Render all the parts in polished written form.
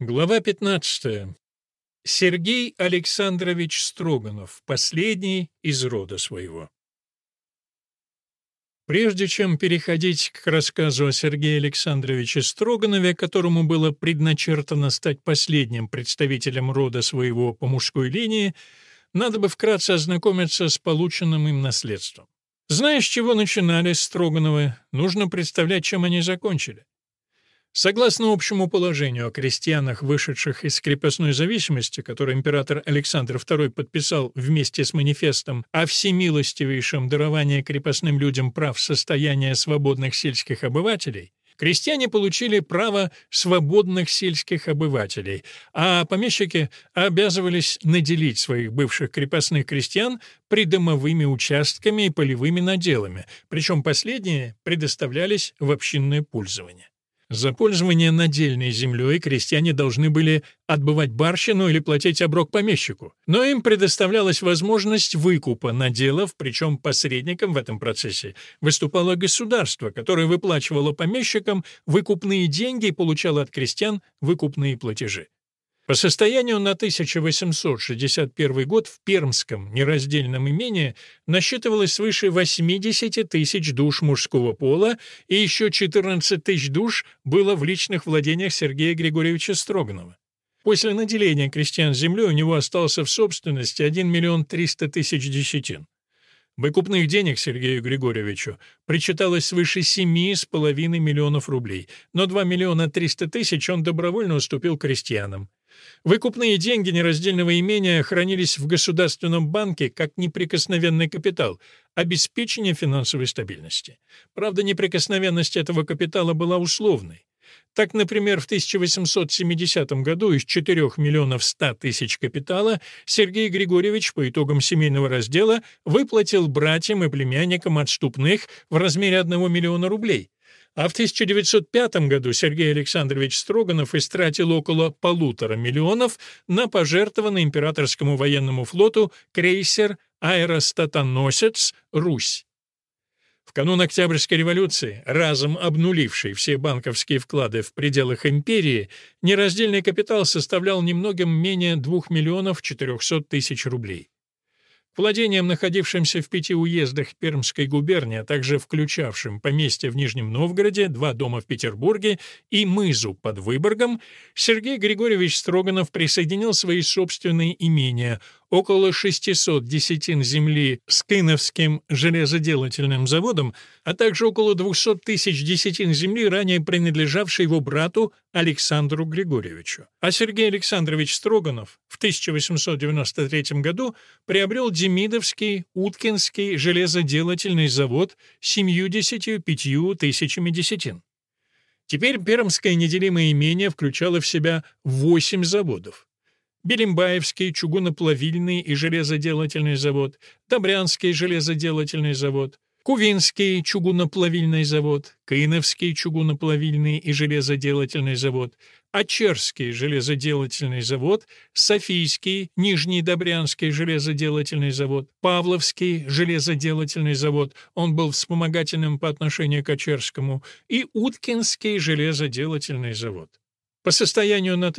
Глава 15. Сергей Александрович Строганов, последний из рода своего. Прежде чем переходить к рассказу о Сергее Александровиче Строганове, которому было предначертано стать последним представителем рода своего по мужской линии, надо бы вкратце ознакомиться с полученным им наследством. Зная, с чего начинали Строгановы, нужно представлять, чем они закончили. Согласно общему положению о крестьянах, вышедших из крепостной зависимости, которое император Александр II подписал вместе с манифестом о всемилостивейшем даровании крепостным людям прав состояния свободных сельских обывателей, крестьяне получили право свободных сельских обывателей, а помещики обязывались наделить своих бывших крепостных крестьян придомовыми участками и полевыми наделами, причем последние предоставлялись в общинное пользование. За пользование надельной землей крестьяне должны были отбывать барщину или платить оброк помещику, но им предоставлялась возможность выкупа наделов, причем посредником в этом процессе выступало государство, которое выплачивало помещикам выкупные деньги и получало от крестьян выкупные платежи. По состоянию на 1861 год в Пермском нераздельном имении насчитывалось свыше 80 тысяч душ мужского пола, и еще 14 тысяч душ было в личных владениях Сергея Григорьевича Строганова. После наделения крестьян землей у него остался в собственности 1 миллион 300 тысяч десятин. Выкупных денег Сергею Григорьевичу причиталось свыше 7,5 миллионов рублей, но 2 миллиона 300 тысяч он добровольно уступил крестьянам. Выкупные деньги нераздельного имения хранились в Государственном банке как неприкосновенный капитал, обеспечение финансовой стабильности. Правда, неприкосновенность этого капитала была условной. Так, например, в 1870 году из 4 миллионов 100 тысяч капитала Сергей Григорьевич по итогам семейного раздела выплатил братьям и племянникам отступных в размере 1 миллиона рублей. А в 1905 году Сергей Александрович Строганов истратил около 1,5 миллиона на пожертвованный императорскому военному флоту крейсер «Аэростатоносец Русь». В канун Октябрьской революции, разом обнулившей все банковские вклады в пределах империи, нераздельный капитал составлял немногим менее 2 миллионов 400 тысяч рублей. К владениям, находившимся в 5 уездах Пермской губернии, а также включавшим поместья в Нижнем Новгороде, 2 дома в Петербурге и мызу под Выборгом, Сергей Григорьевич Строганов присоединил свои собственные имения, около 600 десятин земли с Кыновским железоделательным заводом, а также около 200 тысяч десятин земли, ранее принадлежавшей его брату Александру Григорьевичу. А Сергей Александрович Строганов в 1893 году приобрел Демидовский Уткинский железоделательный завод с 75 тысячами десятин. Теперь пермское неделимое имение включало в себя 8 заводов. Белимбаевский чугуноплавильный и железоделательный завод, Добрянский железоделательный завод, Кувинский чугуноплавильный завод, Кыновский чугуноплавильный и железоделательный завод, Очерский железоделательный завод, Софийский Нижний Добрянский железоделательный завод, Павловский железоделательный завод, он был вспомогательным по отношению к Очерскому, и Уткинский железоделательный завод. По состоянию на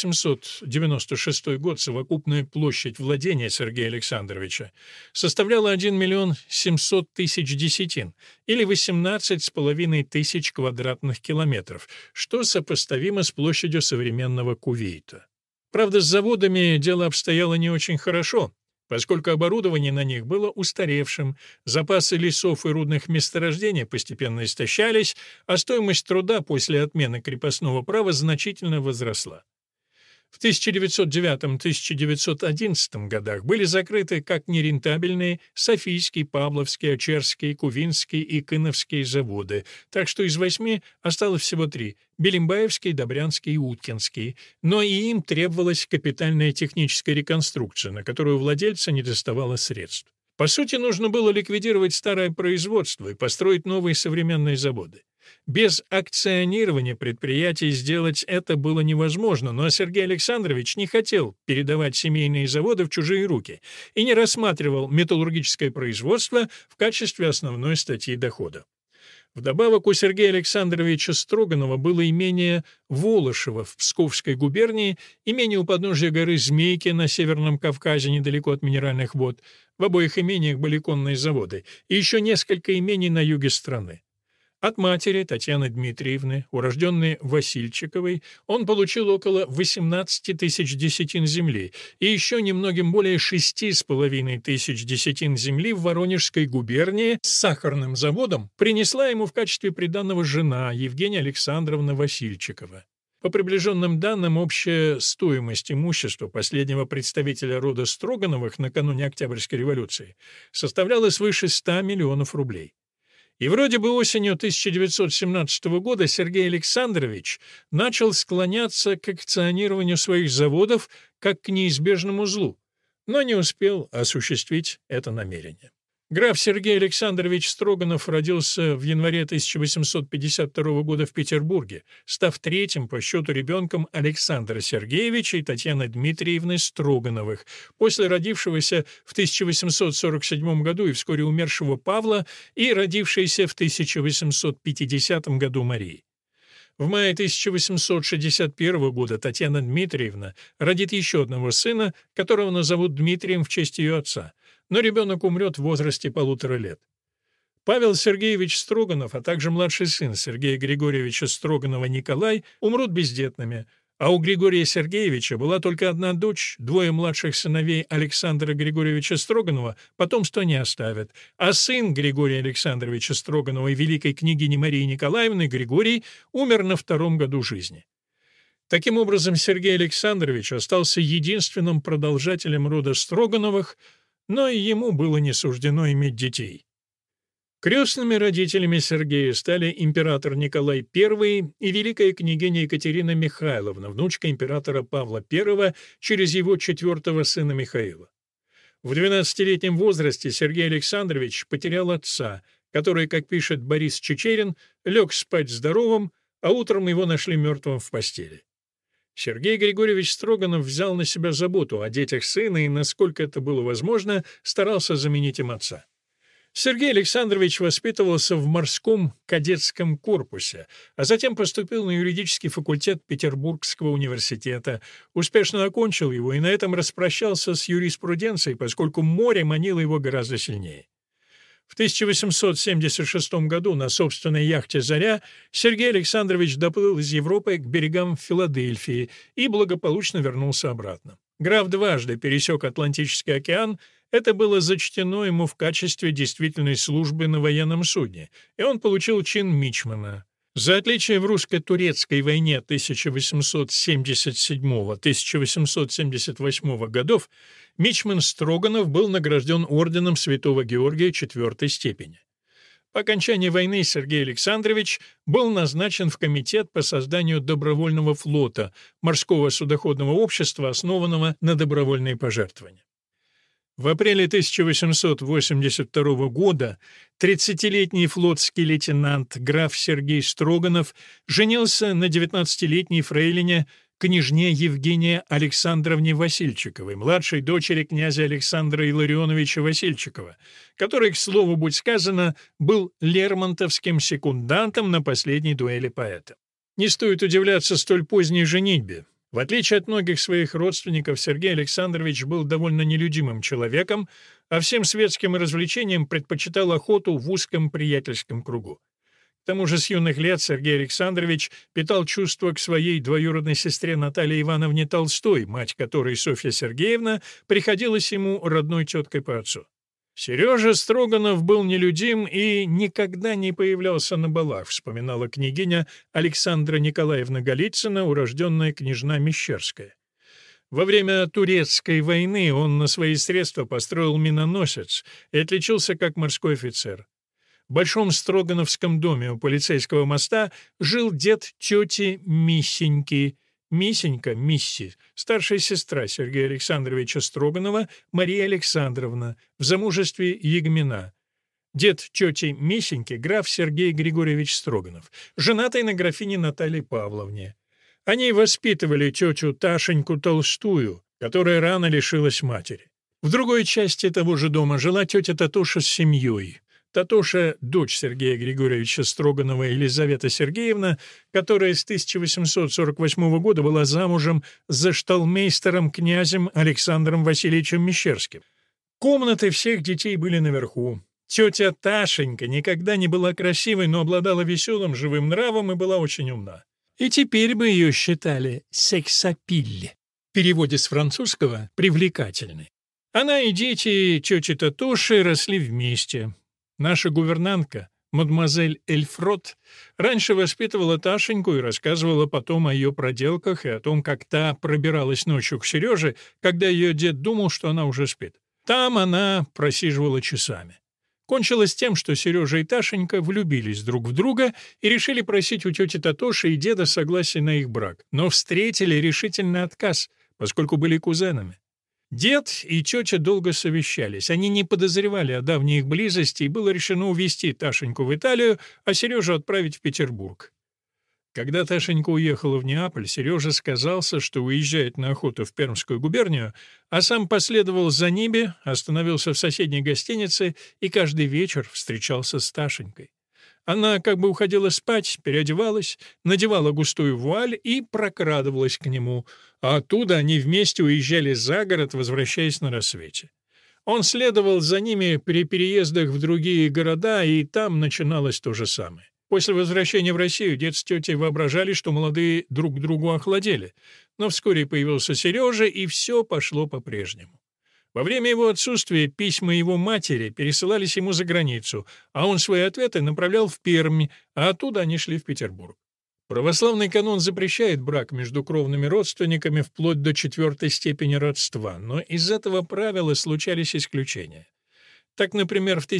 1896 год совокупная площадь владения Сергея Александровича составляла 1 миллион 700 тысяч десятин, или 18,5 тысяч квадратных километров, что сопоставимо с площадью современного Кувейта. Правда, с заводами дело обстояло не очень хорошо, поскольку оборудование на них было устаревшим, запасы лесов и рудных месторождений постепенно истощались, а стоимость труда после отмены крепостного права значительно возросла. В 1909-1911 годах были закрыты как нерентабельные Софийский, Павловский, Очерский, Кувинский и Кыновский заводы, так что из 8 осталось всего 3 — Белимбаевский, Добрянский и Уткинский, но и им требовалась капитальная техническая реконструкция, на которую у владельца недоставало средств. По сути, нужно было ликвидировать старое производство и построить новые современные заводы. Без акционирования предприятий сделать это было невозможно, но Сергей Александрович не хотел передавать семейные заводы в чужие руки и не рассматривал металлургическое производство в качестве основной статьи дохода. Вдобавок у Сергея Александровича Строганова было имение Волошево в Псковской губернии, имение у подножия горы Змейки на Северном Кавказе недалеко от минеральных вод. В обоих имениях были конные заводы, и еще несколько имений на юге страны. От матери, Татьяны Дмитриевны, урожденной Васильчиковой, он получил около 18 тысяч десятин земли и еще немногим более 6,5 тысяч десятин земли в Воронежской губернии с сахарным заводом принесла ему в качестве приданого жена Евгения Александровна Васильчикова. По приближенным данным, общая стоимость имущества последнего представителя рода Строгановых накануне Октябрьской революции составляла свыше 100 миллионов рублей. И вроде бы осенью 1917 года Сергей Александрович начал склоняться к акционированию своих заводов как к неизбежному злу, но не успел осуществить это намерение. Граф Сергей Александрович Строганов родился в январе 1852 года в Петербурге, став третьим по счету ребенком Александра Сергеевича и Татьяны Дмитриевны Строгановых, после родившегося в 1847 году и вскоре умершего Павла и родившейся в 1850 году Марии. В мае 1861 года Татьяна Дмитриевна родит еще одного сына, которого назовут Дмитрием в честь ее отца, но ребенок умрет в возрасте 1,5 лет. Павел Сергеевич Строганов, а также младший сын Сергея Григорьевича Строганова Николай умрут бездетными, а у Григория Сергеевича была только одна дочь, двое младших сыновей Александра Григорьевича Строганова потомства не оставят, а сын Григория Александровича Строганова и великой княгини Марии Николаевны Григорий умер на 2-м году жизни. Таким образом, Сергей Александрович остался единственным продолжателем рода Строгановых, но и ему было не суждено иметь детей. Крестными родителями Сергея стали император Николай I и великая княгиня Екатерина Михайловна, внучка императора Павла I, через его 4-го сына Михаила. В 12-летнем возрасте Сергей Александрович потерял отца, который, как пишет Борис Чичерин, лег спать здоровым, а утром его нашли мертвым в постели. Сергей Григорьевич Строганов взял на себя заботу о детях сына и, насколько это было возможно, старался заменить им отца. Сергей Александрович воспитывался в морском кадетском корпусе, а затем поступил на юридический факультет Петербургского университета, успешно окончил его и на этом распрощался с юриспруденцией, поскольку море манило его гораздо сильнее. В 1876 году на собственной яхте «Заря» Сергей Александрович доплыл из Европы к берегам Филадельфии и благополучно вернулся обратно. Граф дважды пересек Атлантический океан. Это было зачтено ему в качестве действительной службы на военном судне, и он получил чин мичмана. За отличие в русско-турецкой войне 1877-1878 годов мичман Строганов был награжден орденом Святого Георгия 4-й степени. По окончании войны Сергей Александрович был назначен в комитет по созданию добровольного флота, морского судоходного общества, основанного на добровольные пожертвования. В апреле 1882 года 30-летний флотский лейтенант граф Сергей Строганов женился на 19-летней фрейлине княжне Евгении Александровне Васильчиковой, младшей дочери князя Александра Илларионовича Васильчикова, который, к слову будь сказано, был лермонтовским секундантом на последней дуэли поэта. Не стоит удивляться столь поздней женитьбе. В отличие от многих своих родственников, Сергей Александрович был довольно нелюдимым человеком, а всем светским развлечениям предпочитал охоту в узком приятельском кругу. К тому же с юных лет Сергей Александрович питал чувства к своей двоюродной сестре Наталье Ивановне Толстой, мать которой, Софья Сергеевна, приходилась ему родной теткой по отцу. Сережа Строганов был нелюдим и никогда не появлялся на балах, вспоминала княгиня Александра Николаевна Голицына, урожденная княжна Мещерская. Во время Турецкой войны он на свои средства построил миноносец и отличился как морской офицер. В большом Строгановском доме у полицейского моста жил дед тети Миссеньки. Миссенька, Мисси, старшая сестра Сергея Александровича Строганова, Мария Александровна, в замужестве Егмена. Дед тети Миссеньки, граф Сергей Григорьевич Строганов, женатый на графине Наталье Павловне. Они воспитывали тетю Ташеньку Толстую, которая рано лишилась матери. В другой части того же дома жила тетя Татуша с семьей. Татоша — дочь Сергея Григорьевича Строганова Елизавета Сергеевна, которая с 1848 года была замужем за шталмейстером князем Александром Васильевичем Мещерским. Комнаты всех детей были наверху. Тетя Ташенька никогда не была красивой, но обладала веселым, живым нравом и была очень умна. И теперь бы ее считали «сексапиль». В переводе с французского «привлекательной». Она и дети тети Татоши росли вместе. Наша гувернантка, мадемуазель Эльфрот, раньше воспитывала Ташеньку и рассказывала потом о ее проделках и о том, как та пробиралась ночью к Сереже, когда ее дед думал, что она уже спит. Там она просиживала часами. Кончилось тем, что Сережа и Ташенька влюбились друг в друга и решили просить у тети Татоши и деда согласия на их брак, но встретили решительный отказ, поскольку были кузенами. Дед и тетя долго совещались. Они не подозревали о давней их близости, и было решено увезти Ташеньку в Италию, а Сережу отправить в Петербург. Когда Ташенька уехала в Неаполь, Сережа сказался, что уезжает на охоту в Пермскую губернию, а сам последовал за ними, остановился в соседней гостинице и каждый вечер встречался с Ташенькой. Она как бы уходила спать, переодевалась, надевала густую вуаль и прокрадывалась к нему, а оттуда они вместе уезжали за город, возвращаясь на рассвете. Он следовал за ними при переездах в другие города, и там начиналось то же самое. После возвращения в Россию дед с тетей воображали, что молодые друг к другу охладели, но вскоре появился Сережа, и все пошло по-прежнему. Во время его отсутствия письма его матери пересылались ему за границу, а он свои ответы направлял в Пермь, а оттуда они шли в Петербург. Православный канон запрещает брак между кровными родственниками вплоть до 4-й степени родства, но из этого правила случались исключения. Так, например, в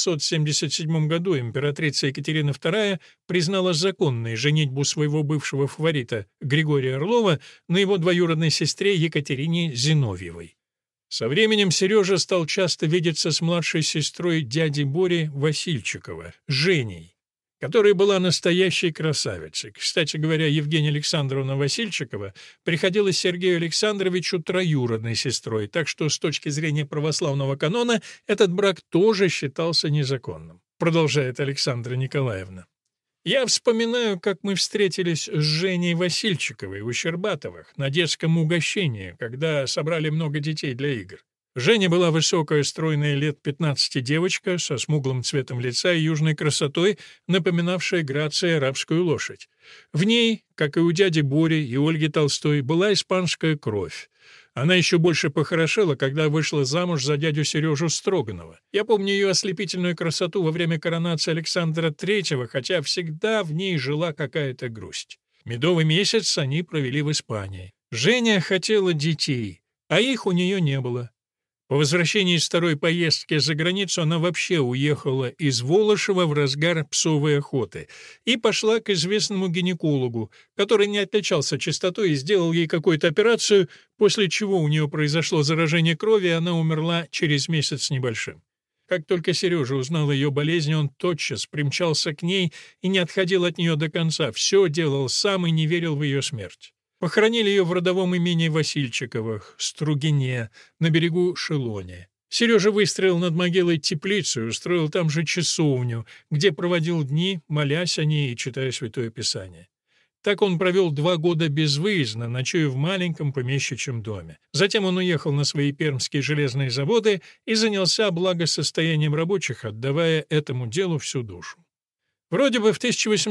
1777 году императрица Екатерина II признала законной женитьбу своего бывшего фаворита Григория Орлова на его двоюродной сестре Екатерине Зиновьевой. Со временем Сережа стал часто видеться с младшей сестрой дяди Бори Васильчикова, Женей, которая была настоящей красавицей. Кстати говоря, Евгения Александровна Васильчикова приходилась Сергею Александровичу троюродной сестрой, так что с точки зрения православного канона этот брак тоже считался незаконным, продолжает Александра Николаевна. Я вспоминаю, как мы встретились с Женей Васильчиковой у Щербатовых на детском угощении, когда собрали много детей для игр. Женя была высокая, стройная, лет 15 девочка, со смуглым цветом лица и южной красотой, напоминавшая грацией арабскую лошадь. В ней, как и у дяди Бори и Ольги Толстой, была испанская кровь. Она еще больше похорошела, когда вышла замуж за дядю Сережу Строганова. Я помню ее ослепительную красоту во время коронации Александра III, хотя всегда в ней жила какая-то грусть. Медовый месяц они провели в Испании. Женя хотела детей, а их у нее не было. По возвращении из второй поездки за границу она вообще уехала из Волошева в разгар псовой охоты и пошла к известному гинекологу, который не отличался чистотой и сделал ей какую-то операцию, после чего у нее произошло заражение крови, и она умерла через месяц с небольшим. Как только Сережа узнал о ее болезни, он тотчас примчался к ней и не отходил от нее до конца, все делал сам и не верил в ее смерть. Похоронили ее в родовом имении Васильчиковых, Стругине, на берегу Шелони. Сережа выстроил над могилой теплицу и устроил там же часовню, где проводил дни, молясь о ней и читая Святое Писание. Так он провел 2 года безвыездно, ночуя в маленьком помещичьем доме. Затем он уехал на свои пермские железные заводы и занялся благосостоянием рабочих, отдавая этому делу всю душу. Вроде бы в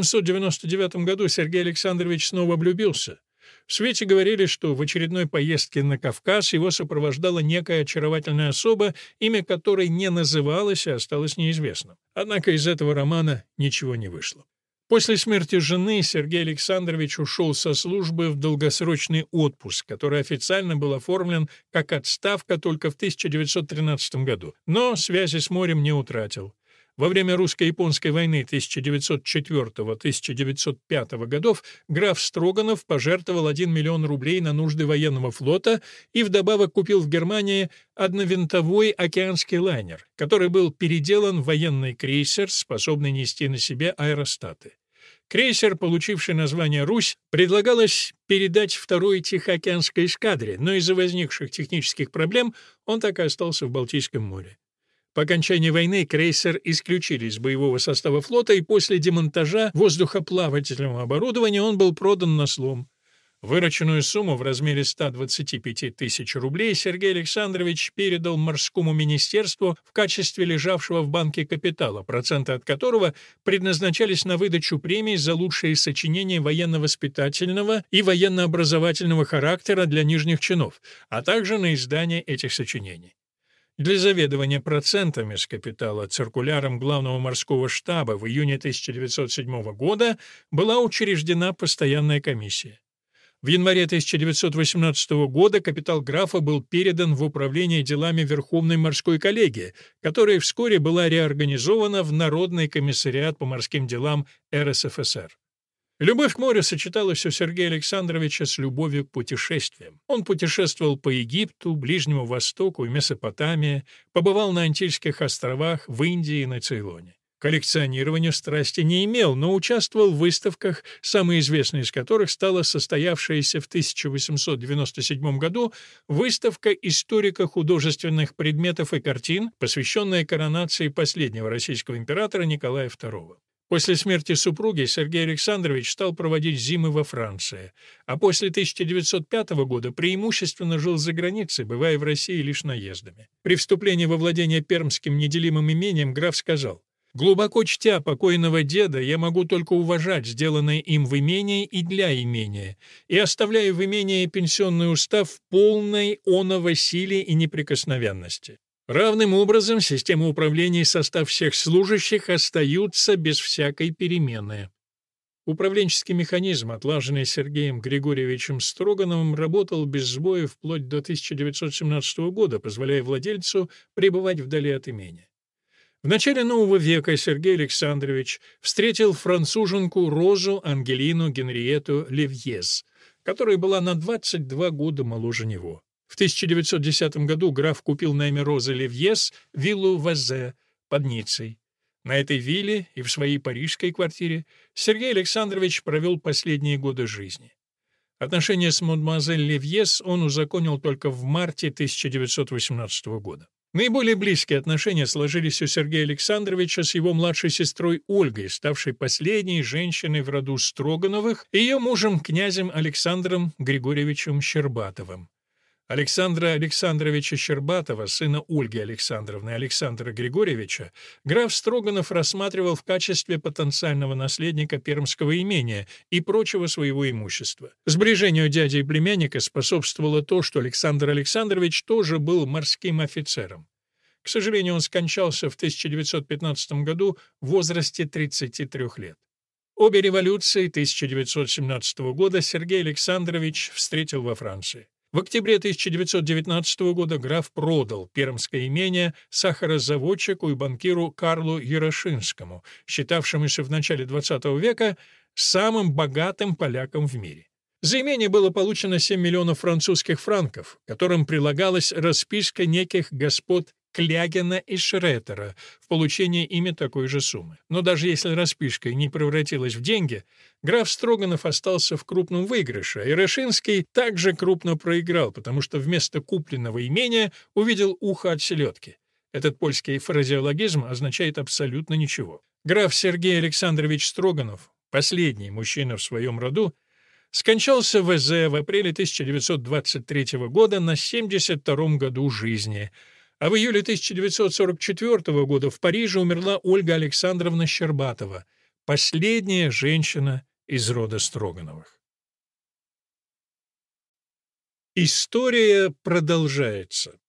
1899 году Сергей Александрович снова влюбился. В свете говорили, что в очередной поездке на Кавказ его сопровождала некая очаровательная особа, имя которой не называлось и осталось неизвестным. Однако из этого романа ничего не вышло. После смерти жены Сергей Александрович ушел со службы в долгосрочный отпуск, который официально был оформлен как отставка только в 1913 году, но связи с морем не утратил. Во время русско-японской войны 1904-1905 годов граф Строганов пожертвовал 1 миллион рублей на нужды военного флота и вдобавок купил в Германии одновинтовой океанский лайнер, который был переделан в военный крейсер, способный нести на себе аэростаты. Крейсер, получивший название «Русь», предлагалось передать второй Тихоокеанской эскадре, но из-за возникших технических проблем он так и остался в Балтийском море. По окончании войны крейсер исключили из боевого состава флота, и после демонтажа воздухоплавательного оборудования он был продан на слом. Вырученную сумму в размере 125 тысяч рублей Сергей Александрович передал морскому министерству в качестве лежавшего в банке капитала, проценты от которого предназначались на выдачу премий за лучшие сочинения военно-воспитательного и военно-образовательного характера для нижних чинов, а также на издание этих сочинений. Для заведования процентами с капитала циркуляром Главного морского штаба в июне 1907 года была учреждена постоянная комиссия. В январе 1918 года капитал графа был передан в управление делами Верховной морской коллегии, которая вскоре была реорганизована в Народный комиссариат по морским делам РСФСР. Любовь к морю сочеталась у Сергея Александровича с любовью к путешествиям. Он путешествовал по Египту, Ближнему Востоку и Месопотамии, побывал на Антильских островах, в Индии и на Цейлоне. К коллекционированию страсти не имел, но участвовал в выставках, самой известной из которых стала состоявшаяся в 1897 году выставка историко-художественных предметов и картин, посвященная коронации последнего российского императора Николая II. После смерти супруги Сергей Александрович стал проводить зимы во Франции, а после 1905 года преимущественно жил за границей, бывая в России лишь наездами. При вступлении во владение пермским неделимым имением граф сказал: «Глубоко чтя покойного деда, я могу только уважать сделанное им в имении и для имения, и оставляю в имении пенсионный устав в полной оного силе и неприкосновенности. Равным образом система управления и состав всех служащих остаются без всякой перемены». Управленческий механизм, отлаженный Сергеем Григорьевичем Строгановым, работал без сбоя вплоть до 1917 года, позволяя владельцу пребывать вдали от имения. В начале нового века Сергей Александрович встретил француженку Розу Ангелину Генриетту Левьез, которая была на 22 года моложе него. В 1910 году граф купил на имя Розы Левьез виллу Вазе под Ниццей. На этой вилле и в своей парижской квартире Сергей Александрович провел последние годы жизни. Отношения с мадемуазель Левьез он узаконил только в марте 1918 года. Наиболее близкие отношения сложились у Сергея Александровича с его младшей сестрой Ольгой, ставшей последней женщиной в роду Строгановых, и ее мужем, князем Александром Григорьевичем Щербатовым. Александра Александровича Щербатова, сына Ольги Александровны и Александра Григорьевича, граф Строганов рассматривал в качестве потенциального наследника пермского имения и прочего своего имущества. Сближению дяди и племянника способствовало то, что Александр Александрович тоже был морским офицером. К сожалению, он скончался в 1915 году в возрасте 33 лет. Обе революции 1917 года Сергей Александрович встретил во Франции. В октябре 1919 года граф продал пермское имение сахарозаводчику и банкиру Карлу Ярошинскому, считавшемуся в начале XX века самым богатым поляком в мире. За имение было получено 7 миллионов французских франков, которым прилагалась расписка неких господ Клягина и Шреттера в получении ими такой же суммы. Но даже если расписка не превратилась в деньги, граф Строганов остался в крупном выигрыше, а Ярошинский также крупно проиграл, потому что вместо купленного имения увидел ухо от селедки. Этот польский фразеологизм означает абсолютно ничего. Граф Сергей Александрович Строганов, последний мужчина в своем роду, скончался в ВЗ в апреле 1923 года на 72-м году жизни, а в июле 1944 года в Париже умерла Ольга Александровна Щербатова, последняя женщина из рода Строгановых. История продолжается.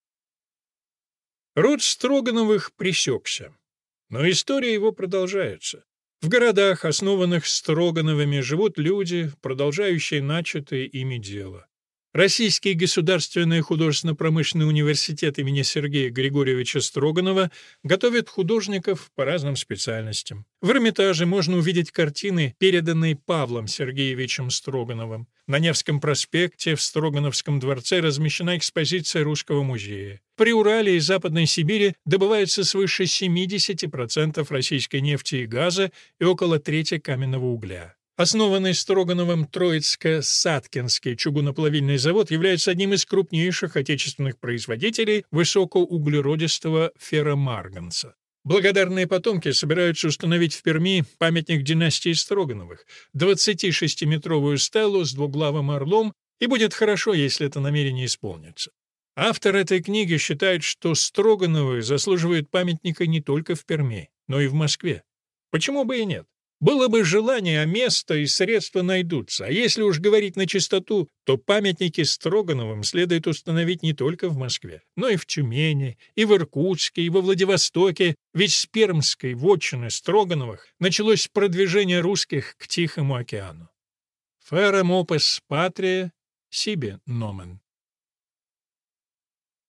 Род Строгановых пресекся, но история его продолжается. В городах, основанных Строгановыми, живут люди, продолжающие начатое ими дело. Российский государственный художественно-промышленный университет имени Сергея Григорьевича Строганова готовит художников по разным специальностям. В Эрмитаже можно увидеть картины, переданные Павлом Сергеевичем Строгановым. На Невском проспекте в Строгановском дворце размещена экспозиция Русского музея. При Урале и Западной Сибири добывается свыше 70% российской нефти и газа и около трети каменного угля. Основанный Строгановым Троицко-Саткинский чугуноплавильный завод является одним из крупнейших отечественных производителей высокоуглеродистого ферромарганца. Благодарные потомки собираются установить в Перми памятник династии Строгановых, 26-метровую стелу с двуглавым орлом, и будет хорошо, если это намерение исполнится. Автор этой книги считает, что Строгановы заслуживают памятника не только в Перми, но и в Москве. Почему бы и нет? Было бы желание, а место и средства найдутся. А если уж говорить на чистоту, то памятники Строгановым следует установить не только в Москве, но и в Тюмени, и в Иркутске, и во Владивостоке, ведь с пермской вотчины Строгановых началось продвижение русских к Тихому океану. Феррем опус патрия сибе номен.